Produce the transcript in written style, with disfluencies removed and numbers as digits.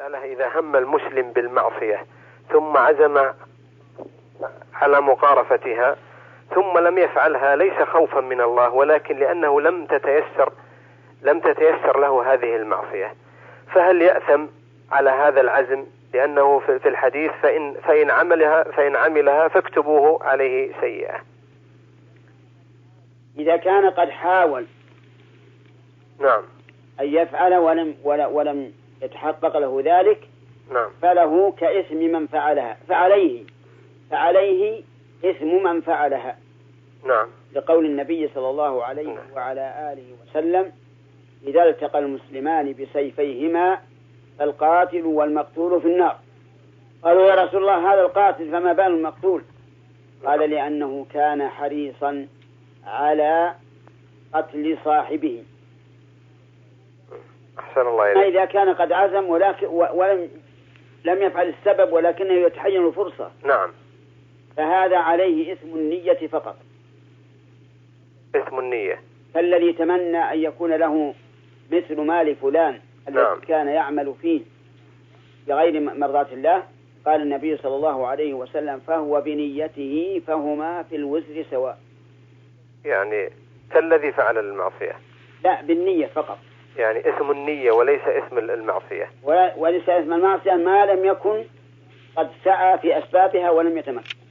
المسألة إذا هم المسلم بالمعصية ثم عزم على مقارفتها ثم لم يفعلها ليس خوفا من الله، ولكن لأنه لم تتيسر له هذه المعصية، فهل يأثم على هذا العزم؟ لأنه في الحديث فإن عملها فاكتبوه عليه سيئة. إذا كان قد حاول نعم أن يفعل ولم يتحقق له ذلك، نعم، فله كإثم من فعلها، فعليه إثم من فعلها. نعم، لقول النبي صلى الله عليه وعلى آله وسلم: إذا التقى المسلمان بسيفيهما فالقاتل والمقتول في النار. قالوا: يا رسول الله، هذا القاتل فما بال المقتول؟ قال: لأنه كان حريصا على قتل صاحبه. أحسن الله إليك. إذا كان قد عزم ولم يفعل السبب ولكنه يتحين الفرصة، نعم، فهذا عليه إثم النية فقط. إثم النية. فالذي تمنى أن يكون له مثل مال فلان الذي كان يعمل فيه بغير مرضاة الله، قال النبي صلى الله عليه وسلم: فهو بنيته فهما في الوزر سواء. يعني كالذي فعل المعصية. لا، بالنية فقط. يعني اسم النية وليس اسم المعصية. وليس اسم المعصية ما لم يكن قد سعى في أسبابها ولم يتمكن.